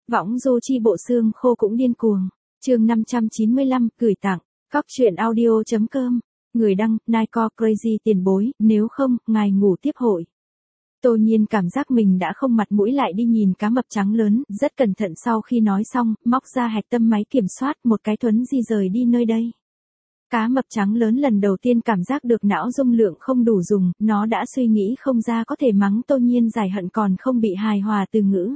Võng du chi bộ xương khô cũng điên cuồng. Chương 595, gửi tặng. Cóc truyện audio.com. Người đăng, Nike Crazy tiền bối, nếu không, ngài ngủ tiếp hội. Tô Nhiên cảm giác mình đã không mặt mũi lại đi nhìn cá mập trắng lớn, rất cẩn thận sau khi nói xong, móc ra hạch tâm máy kiểm soát, một cái thuấn di rời đi nơi đây. Cá mập trắng lớn lần đầu tiên cảm giác được não dung lượng không đủ dùng, nó đã suy nghĩ không ra có thể mắng Tô Nhiên giải hận còn không bị hài hòa từ ngữ.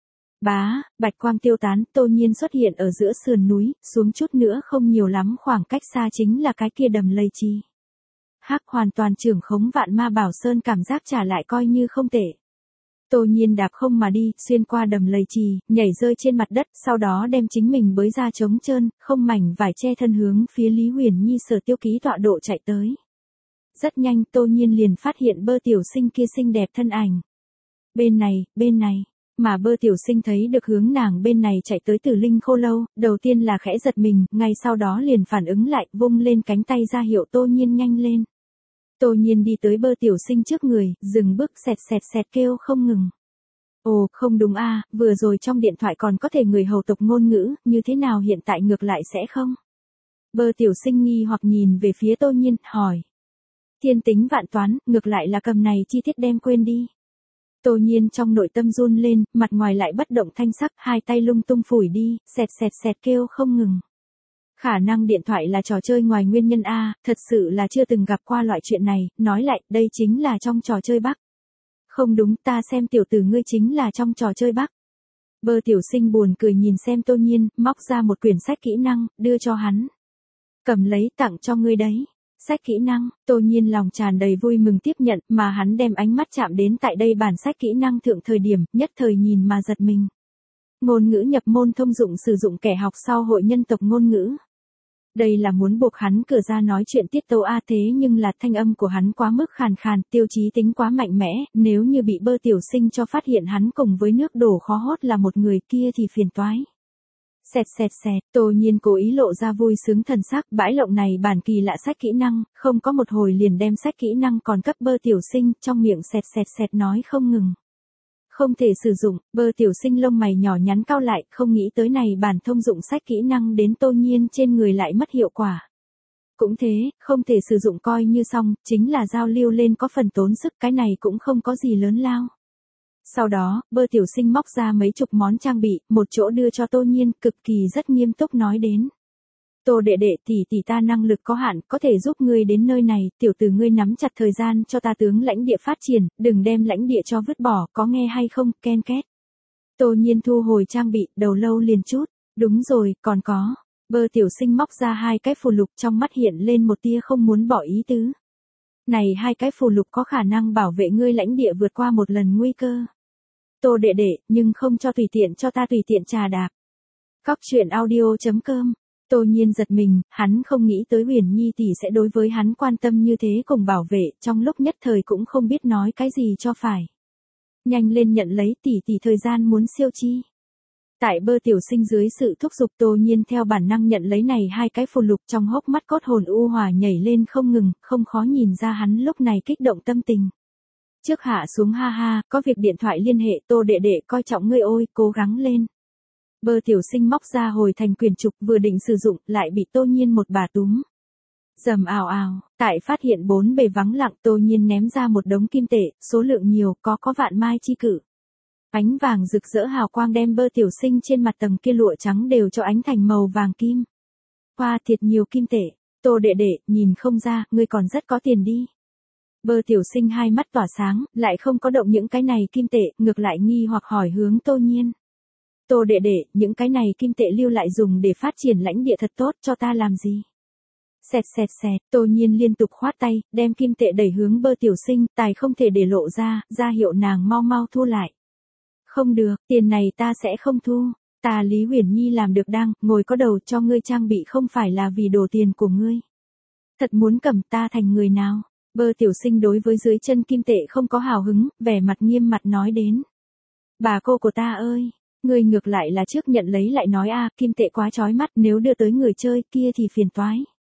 Bá, bạch quang tiêu tán, Tô Nhiên xuất hiện ở giữa sườn núi, xuống chút nữa không nhiều lắm, khoảng cách xa chính là cái kia đầm lầy trì. Hắc hoàn toàn trưởng khống Vạn Ma Bảo Sơn, cảm giác trả lại coi như không tệ. Tô Nhiên đạp không mà đi, xuyên qua đầm lầy trì, nhảy rơi trên mặt đất, sau đó đem chính mình bới ra trống trơn, không mảnh vải che thân hướng phía Lý Huyền Nhi sở tiêu ký tọa độ chạy tới. Rất nhanh Tô Nhiên liền phát hiện Bơ tiểu sinh kia xinh đẹp thân ảnh. Bên này. Mà Bơ tiểu sinh thấy được hướng nàng bên này chạy tới Tử Linh Khô Lâu, đầu tiên là khẽ giật mình, ngay sau đó liền phản ứng lại, vung lên cánh tay ra hiệu Tô Nhiên nhanh lên. Tô Nhiên đi tới Bơ tiểu sinh trước người, dừng bước, sẹt kêu không ngừng. Ồ, không đúng a, vừa rồi trong điện thoại còn có thể người hầu tộc ngôn ngữ, như thế nào hiện tại ngược lại sẽ không? Bơ tiểu sinh nghi hoặc nhìn về phía Tô Nhiên, hỏi. Thiên tính vạn toán, ngược lại là cầm này chi tiết đem quên đi. Tô Nhiên trong nội tâm run lên, mặt ngoài lại bất động thanh sắc, hai tay lung tung phủi đi, sẹt kêu không ngừng. Khả năng điện thoại là trò chơi ngoài nguyên nhân a, thật sự là chưa từng gặp qua loại chuyện này, nói lại, đây chính là trong trò chơi Bắc. Không đúng, ta xem tiểu tử ngươi chính là trong trò chơi Bắc. Bơ tiểu sinh buồn cười nhìn xem Tô Nhiên, móc ra một quyển sách kỹ năng, đưa cho hắn. Cầm lấy, tặng cho ngươi đấy. Sách kỹ năng, Tô Nhiên lòng tràn đầy vui mừng tiếp nhận, mà hắn đem ánh mắt chạm đến tại đây bản sách kỹ năng thượng thời điểm, nhất thời nhìn mà giật mình. Ngôn ngữ nhập môn thông dụng sử dụng kẻ học sau hội nhân tộc ngôn ngữ. Đây là muốn buộc hắn cửa ra nói chuyện tiết tấu a, thế nhưng là thanh âm của hắn quá mức khàn khàn, tiêu chí tính quá mạnh mẽ, nếu như bị Bơ tiểu sinh cho phát hiện hắn cùng với nước đổ khó hót là một người kia thì phiền toái. Sẹt, Tô Nhiên cố ý lộ ra vui sướng thần sắc, bãi lộng này bản kỳ lạ sách kỹ năng, không có một hồi liền đem sách kỹ năng còn cấp Bơ tiểu sinh, trong miệng sẹt nói không ngừng. Không thể sử dụng, Bơ tiểu sinh lông mày nhỏ nhắn cau lại, không nghĩ tới này bản thông dụng sách kỹ năng đến Tô Nhiên trên người lại mất hiệu quả. Cũng thế, không thể sử dụng coi như xong, chính là giao lưu lên có phần tốn sức, cái này cũng không có gì lớn lao. Sau đó, Bơ tiểu sinh móc ra mấy chục món trang bị, một chỗ đưa cho Tô Nhiên, cực kỳ rất nghiêm túc nói đến. Tô đệ đệ, tỷ ta năng lực có hạn, có thể giúp ngươi đến nơi này, tiểu tử ngươi nắm chặt thời gian cho ta tướng lãnh địa phát triển, đừng đem lãnh địa cho vứt bỏ, có nghe hay không, ken két. Tô Nhiên thu hồi trang bị, đầu lâu liền chút, đúng rồi, còn có. Bơ tiểu sinh móc ra hai cái phù lục, trong mắt hiện lên một tia không muốn bỏ ý tứ. Này hai cái phù lục có khả năng bảo vệ ngươi lãnh địa vượt qua một lần nguy cơ. Tô đệ đệ, nhưng không cho tùy tiện cho ta tùy tiện trà đạp. Cóc truyện audio.com. Tô Nhiên giật mình, hắn không nghĩ tới Huyền Nhi tỷ sẽ đối với hắn quan tâm như thế cùng bảo vệ, trong lúc nhất thời cũng không biết nói cái gì cho phải. Nhanh lên nhận lấy, tỷ thời gian muốn siêu chi. Tại Bơ tiểu sinh dưới sự thúc giục, Tô Nhiên theo bản năng nhận lấy này hai cái phù lục, trong hốc mắt cốt hồn u hòa nhảy lên không ngừng, không khó nhìn ra hắn lúc này kích động tâm tình. Trước hạ xuống ha ha, có việc điện thoại liên hệ, Tô đệ đệ coi trọng ngươi ôi, cố gắng lên. Bơ tiểu sinh móc ra hồi thành quyền trục, vừa định sử dụng, lại bị Tô Nhiên một bà túm. Rầm ào, tại phát hiện bốn bề vắng lặng, Tô Nhiên ném ra một đống kim tệ, số lượng nhiều, có vạn mai chi cử. Ánh vàng rực rỡ hào quang đem Bơ tiểu sinh trên mặt tầng kia lụa trắng đều cho ánh thành màu vàng kim. Hoa thiệt nhiều kim tệ, Tô đệ đệ, nhìn không ra, ngươi còn rất có tiền đi. Bơ tiểu sinh hai mắt tỏa sáng, lại không có động những cái này kim tệ, ngược lại nghi hoặc hỏi hướng Tô Nhiên. Tô đệ đệ, những cái này kim tệ lưu lại dùng để phát triển lãnh địa thật tốt, cho ta làm gì? Sẹt, Tô Nhiên liên tục khoát tay, đem kim tệ đẩy hướng Bơ tiểu sinh, tài không thể để lộ ra hiệu nàng mau thu lại. Không được, tiền này ta sẽ không thu, ta Lý Huyền Nhi làm được đang, ngồi có đầu cho ngươi trang bị không phải là vì đồ tiền của ngươi. Thật muốn cầm ta thành người nào? Bơ tiểu sinh đối với dưới chân kim tệ không có hào hứng, vẻ mặt nghiêm mặt nói đến. Bà cô của ta ơi, ngươi ngược lại là trước nhận lấy lại nói a, kim tệ quá chói mắt, nếu đưa tới người chơi kia thì phiền toái.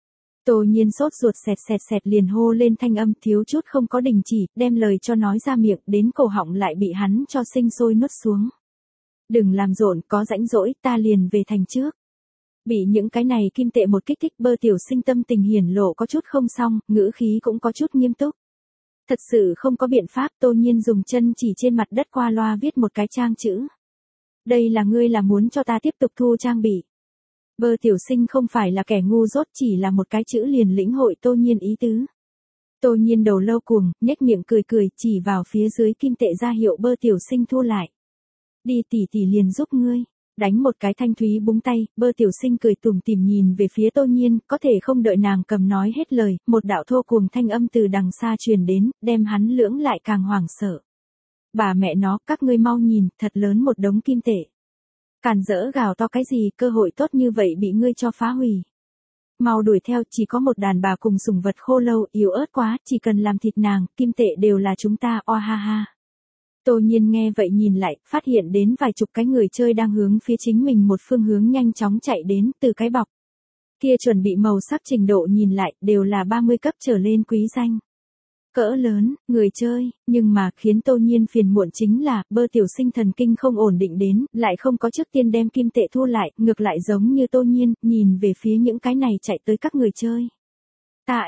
Tô Nhiên sốt ruột sẹt liền hô lên thanh âm thiếu chút không có đình chỉ, đem lời cho nói ra miệng, đến cổ họng lại bị hắn cho sinh sôi nuốt xuống. Đừng làm rộn, có rãnh rỗi, ta liền về thành trước. Bị những cái này kim tệ một kích thích, Bơ Tiểu Sinh tâm tình hiển lộ có chút không xong, ngữ khí cũng có chút nghiêm túc. Thật sự không có biện pháp, Tô Nhiên dùng chân chỉ trên mặt đất qua loa viết một cái trang chữ. Đây là ngươi là muốn cho ta tiếp tục thu trang bị. Bơ Tiểu Sinh không phải là kẻ ngu dốt, chỉ là một cái chữ liền lĩnh hội Tô Nhiên ý tứ. Tô Nhiên đầu lâu cuồng, nhếch miệng cười cười, chỉ vào phía dưới kim tệ ra hiệu Bơ Tiểu Sinh thu lại. Đi tỷ tỷ liền giúp ngươi. Đánh một cái thanh thúy búng tay, Bơ Tiểu Sinh cười tủm tỉm nhìn về phía Tô Nhiên, có thể không đợi nàng cầm nói hết lời, một đạo thô cuồng thanh âm từ đằng xa truyền đến, đem hắn lưỡng lại càng hoảng sợ. Bà mẹ nó, các ngươi mau nhìn, thật lớn một đống kim tệ. Càn rỡ gào to cái gì, cơ hội tốt như vậy bị ngươi cho phá hủy. Mau đuổi theo, chỉ có một đàn bà cùng sủng vật khô lâu, yếu ớt quá, chỉ cần làm thịt nàng, kim tệ đều là chúng ta, oa ha ha. Tô Nhiên nghe vậy nhìn lại, phát hiện đến vài chục cái người chơi đang hướng phía chính mình một phương hướng nhanh chóng chạy đến, từ cái bọc kia chuẩn bị màu sắc trình độ nhìn lại, đều là 30 cấp trở lên quý danh. Cỡ lớn, người chơi, nhưng mà khiến Tô Nhiên phiền muộn chính là, Bơ Tiểu Sinh thần kinh không ổn định đến, lại không có trước tiên đem kim tệ thu lại, ngược lại giống như Tô Nhiên, nhìn về phía những cái này chạy tới các người chơi. Ta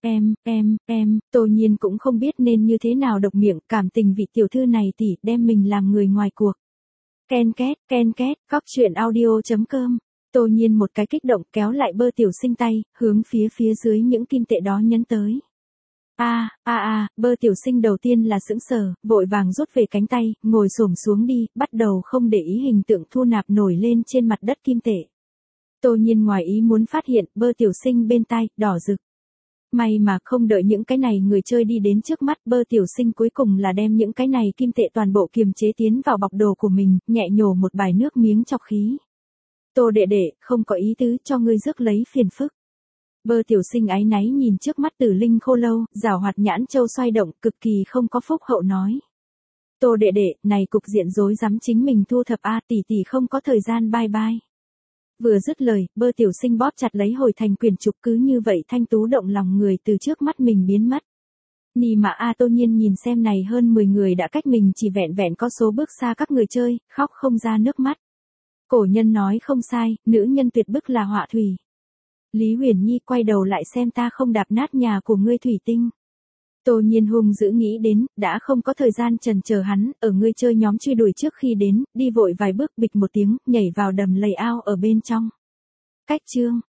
Tô Nhiên cũng không biết nên như thế nào độc miệng, cảm tình vị tiểu thư này tỷ đem mình làm người ngoài cuộc. Ken két, cóc truyện audio.com. Tô Nhiên một cái kích động kéo lại Bơ Tiểu Sinh tay, hướng phía dưới những kim tệ đó nhấn tới. Bơ Tiểu Sinh đầu tiên là sững sờ, vội vàng rút về cánh tay, ngồi xổm xuống đi, bắt đầu không để ý hình tượng thu nạp nổi lên trên mặt đất kim tệ. Tô Nhiên ngoài ý muốn phát hiện, Bơ Tiểu Sinh bên tai, đỏ rực. May mà không đợi những cái này người chơi đi đến trước mắt, Bơ Tiểu Sinh cuối cùng là đem những cái này kim tệ toàn bộ kiềm chế tiến vào bọc đồ của mình, nhẹ nhổ một bài nước miếng chọc khí. Tô đệ đệ, không có ý tứ cho ngươi rước lấy phiền phức. Bơ Tiểu Sinh áy náy nhìn trước mắt Tử Linh khô lâu, giảo hoạt nhãn châu xoay động, cực kỳ không có phúc hậu nói. Tô đệ đệ, này cục diện rối rắm chính mình thu thập tỷ tỷ không có thời gian bye bye. Vừa dứt lời, Bơ Tiểu Sinh bóp chặt lấy hồi thành quyển trục, cứ như vậy thanh tú động lòng người từ trước mắt mình biến mất. Nì mà Tô Nhiên nhìn xem này hơn 10 người đã cách mình chỉ vẹn vẹn có số bước xa các người chơi, khóc không ra nước mắt. Cổ nhân nói không sai, nữ nhân tuyệt bức là họa thủy. Lý Huyền Nhi quay đầu lại xem ta không đạp nát nhà của ngươi thủy tinh. Tô Nhiên hung dữ nghĩ đến, đã không có thời gian chần chờ hắn, ở ngươi chơi nhóm truy đuổi trước khi đến, đi vội vài bước bịch một tiếng, nhảy vào đầm lầy ao ở bên trong. Cách chương.